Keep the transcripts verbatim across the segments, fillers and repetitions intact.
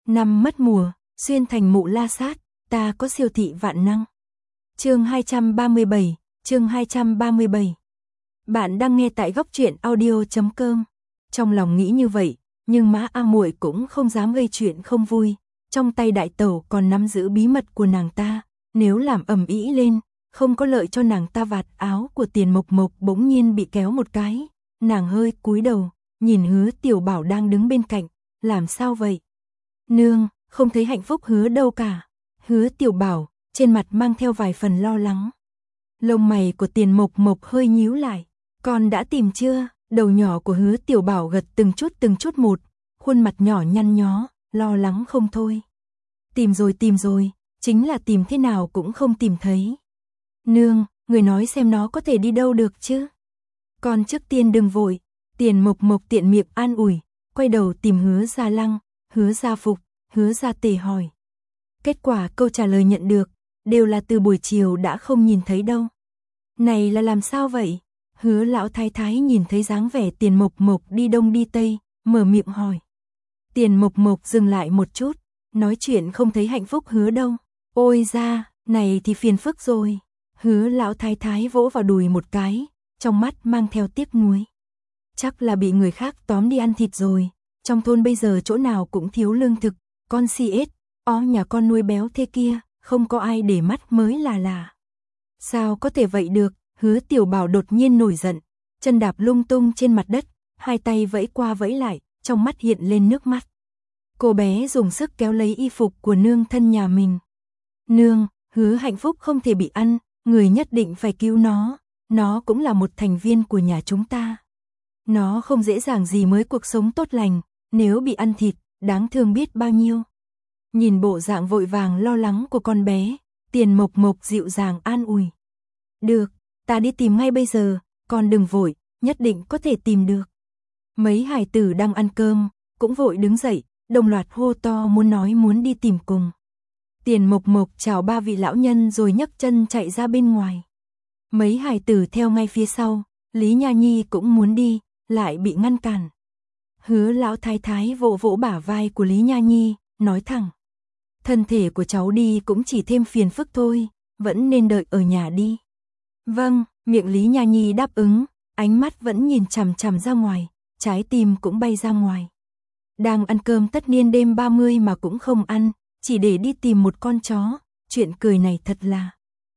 Năm mất mùa, xuyên thành mụ la sát, ta có siêu thị vạn năng. Chương hai trăm ba mươi bảy, chương hai trăm ba mươi bảy. Bạn đang nghe tại góc truyện audio chấm com. Trong lòng nghĩ như vậy, nhưng má A Muội cũng không dám gây chuyện không vui, trong tay đại tẩu còn nắm giữ bí mật của nàng ta, nếu làm ầm ĩ lên, không có lợi cho nàng ta. Vạt áo của Tiền Mộc Mộc bỗng nhiên bị kéo một cái, nàng hơi cúi đầu, nhìn Hứa Tiểu Bảo đang đứng bên cạnh, làm sao vậy? Nương, không thấy hạnh phúc Hứa đâu cả. Hứa Tiểu Bảo, trên mặt mang theo vài phần lo lắng. Lông mày của Tiền Mộc Mộc hơi nhíu lại, con đã tìm chưa? Đầu nhỏ của Hứa Tiểu Bảo gật từng chút từng chút một, khuôn mặt nhỏ nhăn nhó, lo lắng không thôi. Tìm rồi tìm rồi, chính là tìm thế nào cũng không tìm thấy. Nương, người nói xem nó có thể đi đâu được chứ? Con trước tiên đừng vội. Tiền Mộc Mộc tiện miệng an ủi, quay đầu tìm Hứa Gia Lăng, Hứa Gia Phục, Hứa Gia Tề hỏi. Kết quả câu trả lời nhận được, đều là từ buổi chiều đã không nhìn thấy đâu. Này là làm sao vậy? Hứa lão thái thái nhìn thấy dáng vẻ Tiền Mộc Mộc đi đông đi tây, mở miệng hỏi. Tiền Mộc Mộc dừng lại một chút, nói chuyện không thấy hạnh phúc Hứa đâu. Ôi ra, này thì phiền phức rồi. Hứa lão thái thái vỗ vào đùi một cái, trong mắt mang theo tiếc nuối. Chắc là bị người khác tóm đi ăn thịt rồi, trong thôn bây giờ chỗ nào cũng thiếu lương thực, con si ết, ó nhà con nuôi béo thế kia, không có ai để mắt mới là lạ. Sao có thể vậy được? Hứa Tiểu Bảo đột nhiên nổi giận, chân đạp lung tung trên mặt đất, hai tay vẫy qua vẫy lại, trong mắt hiện lên nước mắt. Cô bé dùng sức kéo lấy y phục của nương thân nhà mình. Nương, Hứa hạnh phúc không thể bị ăn, người nhất định phải cứu nó, nó cũng là một thành viên của nhà chúng ta. Nó không dễ dàng gì mới cuộc sống tốt lành, nếu bị ăn thịt, đáng thương biết bao nhiêu. Nhìn bộ dạng vội vàng lo lắng của con bé, Tiền Mộc Mộc dịu dàng an ủi. Được, ta đi tìm ngay bây giờ, con đừng vội, nhất định có thể tìm được. Mấy hài tử đang ăn cơm, cũng vội đứng dậy, đồng loạt hô to muốn nói muốn đi tìm cùng. Tiền Mộc Mộc chào ba vị lão nhân rồi nhấc chân chạy ra bên ngoài. Mấy hài tử theo ngay phía sau, Lý Nha Nhi cũng muốn đi, lại bị ngăn cản. Hứa lão thái thái vỗ vỗ bả vai của Lý Nha Nhi, nói thẳng. Thân thể của cháu đi cũng chỉ thêm phiền phức thôi, vẫn nên đợi ở nhà đi. Vâng, miệng Lý Nha Nhi đáp ứng, ánh mắt vẫn nhìn chằm chằm ra ngoài, trái tim cũng bay ra ngoài. Đang ăn cơm tất niên đêm ba mươi mà cũng không ăn, chỉ để đi tìm một con chó, chuyện cười này thật là.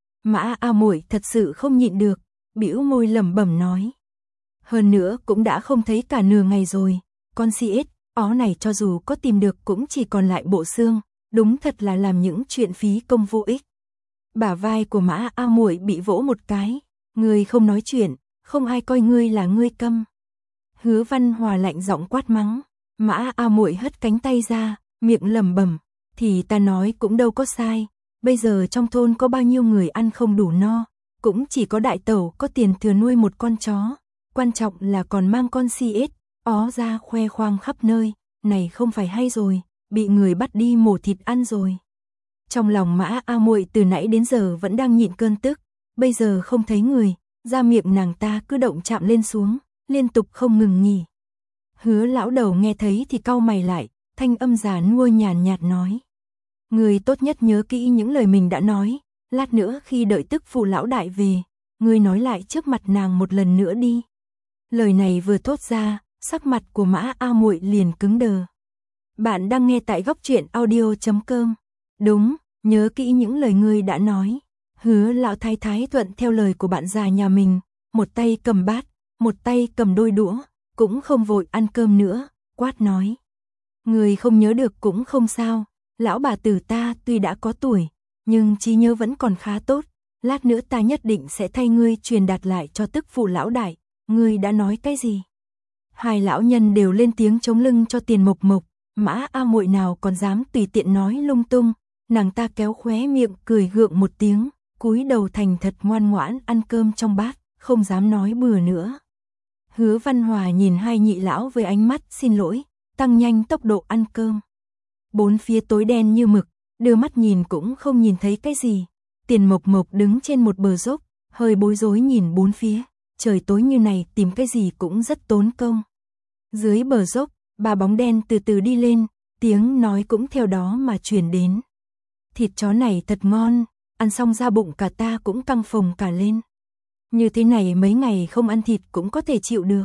Mã A Muội thật sự không nhịn được, bĩu môi lẩm bẩm nói. Hơn nữa cũng đã không thấy cả nửa ngày rồi, con si ết, ó này cho dù có tìm được cũng chỉ còn lại bộ xương, đúng thật là làm những chuyện phí công vô ích. Bả vai của Mã A Muội bị vỗ một cái, ngươi không nói chuyện, không ai coi ngươi là ngươi câm. Hứa Văn Hòa lạnh giọng quát mắng, Mã A Muội hất cánh tay ra, miệng lẩm bẩm, thì ta nói cũng đâu có sai, bây giờ trong thôn có bao nhiêu người ăn không đủ no, cũng chỉ có đại tẩu có tiền thừa nuôi một con chó, quan trọng là còn mang con si ết, ó ra khoe khoang khắp nơi, này không phải hay rồi, bị người bắt đi mổ thịt ăn rồi. Trong lòng Mã A Muội từ nãy đến giờ vẫn đang nhịn cơn tức, bây giờ không thấy người, da miệng nàng ta cứ động chạm lên xuống, liên tục không ngừng nghỉ. Hứa lão đầu nghe thấy thì cau mày lại, thanh âm già nua nhàn nhạt nói. Người tốt nhất nhớ kỹ những lời mình đã nói, lát nữa khi đợi tức phụ lão đại về, người nói lại trước mặt nàng một lần nữa đi. Lời này vừa thốt ra, sắc mặt của Mã A Muội liền cứng đờ. Bạn đang nghe tại góc truyện audio chấm com. Đúng, nhớ kỹ những lời ngươi đã nói. Hứa lão thái thái thuận theo lời của bạn già nhà mình, một tay cầm bát, một tay cầm đôi đũa, cũng không vội ăn cơm nữa, quát nói. Người không nhớ được cũng không sao, lão bà tử ta tuy đã có tuổi, nhưng trí nhớ vẫn còn khá tốt, lát nữa ta nhất định sẽ thay ngươi truyền đạt lại cho tức phụ lão đại, ngươi đã nói cái gì? Hai lão nhân đều lên tiếng chống lưng cho Tiền Mộc Mộc, Mã A Muội nào còn dám tùy tiện nói lung tung, nàng ta kéo khóe miệng cười gượng một tiếng, cúi đầu thành thật ngoan ngoãn ăn cơm trong bát, không dám nói bừa nữa. Hứa Văn Hòa nhìn hai nhị lão với ánh mắt xin lỗi, tăng nhanh tốc độ ăn cơm. Bốn phía tối đen như mực, đưa mắt nhìn cũng không nhìn thấy cái gì. Tiền Mộc Mộc đứng trên một bờ dốc, hơi bối rối nhìn bốn phía, trời tối như này tìm cái gì cũng rất tốn công. Dưới bờ dốc, ba bóng đen từ từ đi lên, tiếng nói cũng theo đó mà truyền đến. Thịt chó này thật ngon, ăn xong ra bụng cả ta cũng căng phồng cả lên. Như thế này mấy ngày không ăn thịt cũng có thể chịu được.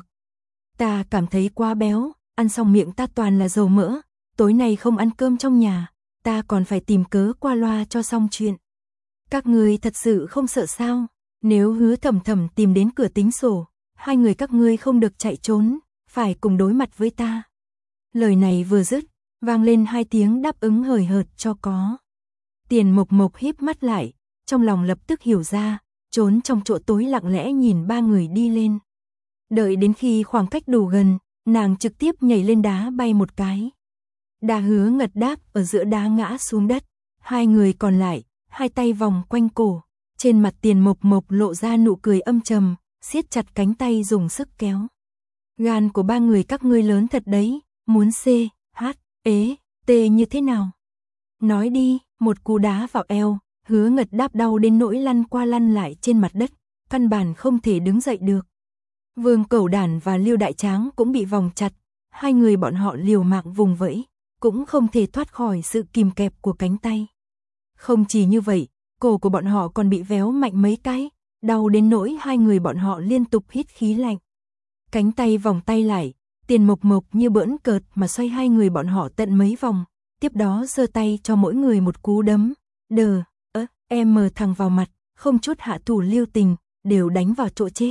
Ta cảm thấy quá béo, ăn xong miệng ta toàn là dầu mỡ, tối nay không ăn cơm trong nhà, ta còn phải tìm cớ qua loa cho xong chuyện. Các ngươi thật sự không sợ sao? Nếu Hứa Thầm Thầm tìm đến cửa tính sổ, hai người các ngươi không được chạy trốn, phải cùng đối mặt với ta. Lời này vừa dứt, vang lên hai tiếng đáp ứng hời hợt cho có. Tiền Mộc Mộc híp mắt lại, trong lòng lập tức hiểu ra, trốn trong chỗ tối lặng lẽ nhìn ba người đi lên. Đợi đến khi khoảng cách đủ gần, nàng trực tiếp nhảy lên đá bay một cái. Đá Hứa Ngật đáp ở giữa đá ngã xuống đất, hai người còn lại, hai tay vòng quanh cổ, trên mặt Tiền Mộc Mộc lộ ra nụ cười âm trầm, siết chặt cánh tay dùng sức kéo. Gan của ba người các ngươi lớn thật đấy, muốn C, H, ế, T như thế nào? Nói đi, một cú đá vào eo, Hứa Ngật đáp đau đến nỗi lăn qua lăn lại trên mặt đất, căn bản không thể đứng dậy được. Vương Cẩu Đản và Lưu Đại Tráng cũng bị vòng chặt, hai người bọn họ liều mạng vùng vẫy, cũng không thể thoát khỏi sự kìm kẹp của cánh tay. Không chỉ như vậy, cổ của bọn họ còn bị véo mạnh mấy cái, đau đến nỗi hai người bọn họ liên tục hít khí lạnh. Cánh tay vòng tay lại, Tiền Mộc Mộc như bỡn cợt mà xoay hai người bọn họ tận mấy vòng, tiếp đó giơ tay cho mỗi người một cú đấm, đờ, ớ, em thẳng vào mặt, không chút hạ thủ lưu tình, đều đánh vào chỗ chết.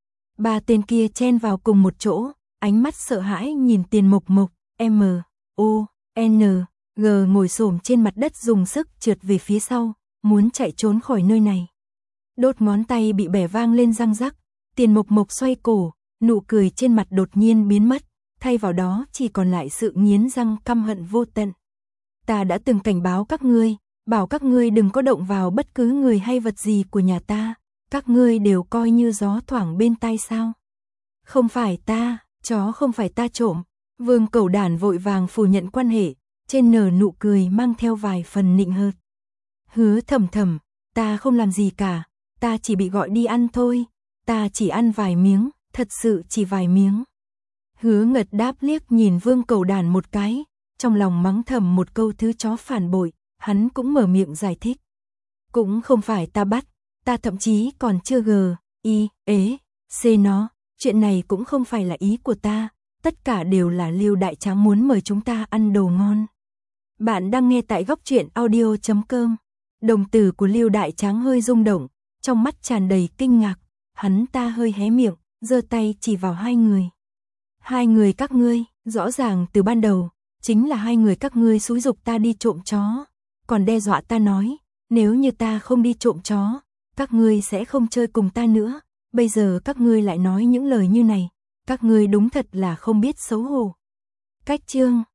Ba tên kia chen vào cùng một chỗ, ánh mắt sợ hãi nhìn Tiền Mộc Mộc, M, O, N, G ngồi xổm trên mặt đất dùng sức trượt về phía sau, muốn chạy trốn khỏi nơi này. Đốt ngón tay bị bẻ vang lên răng rắc, Tiền Mộc Mộc xoay cổ, nụ cười trên mặt đột nhiên biến mất, thay vào đó chỉ còn lại sự nghiến răng căm hận vô tận. Ta đã từng cảnh báo các ngươi, bảo các ngươi đừng có động vào bất cứ người hay vật gì của nhà ta, các ngươi đều coi như gió thoảng bên tai sao? Không phải ta, chó không phải ta trộm. Vương Cẩu Đản vội vàng phủ nhận quan hệ, trên nở nụ cười mang theo vài phần nịnh hợt. Hứa Thầm Thầm, ta không làm gì cả, ta chỉ bị gọi đi ăn thôi, ta chỉ ăn vài miếng, thật sự chỉ vài miếng. Hứa Ngật đáp liếc nhìn Vương Cẩu Đản một cái, trong lòng mắng thầm một câu thứ chó phản bội, hắn cũng mở miệng giải thích. Cũng không phải ta bắt, ta thậm chí còn chưa gờ, y, ế, c nó, chuyện này cũng không phải là ý của ta, tất cả đều là Lưu Đại Tráng muốn mời chúng ta ăn đồ ngon. Bạn đang nghe tại góc truyện audio chấm com. Đồng tử của Lưu Đại Tráng hơi rung động, trong mắt tràn đầy kinh ngạc, hắn ta hơi hé miệng, giơ tay chỉ vào hai người. Hai người các ngươi, rõ ràng từ ban đầu, chính là hai người các ngươi xúi giục ta đi trộm chó, còn đe dọa ta nói, nếu như ta không đi trộm chó, các ngươi sẽ không chơi cùng ta nữa, bây giờ các ngươi lại nói những lời như này, các ngươi đúng thật là không biết xấu hổ. Cách chương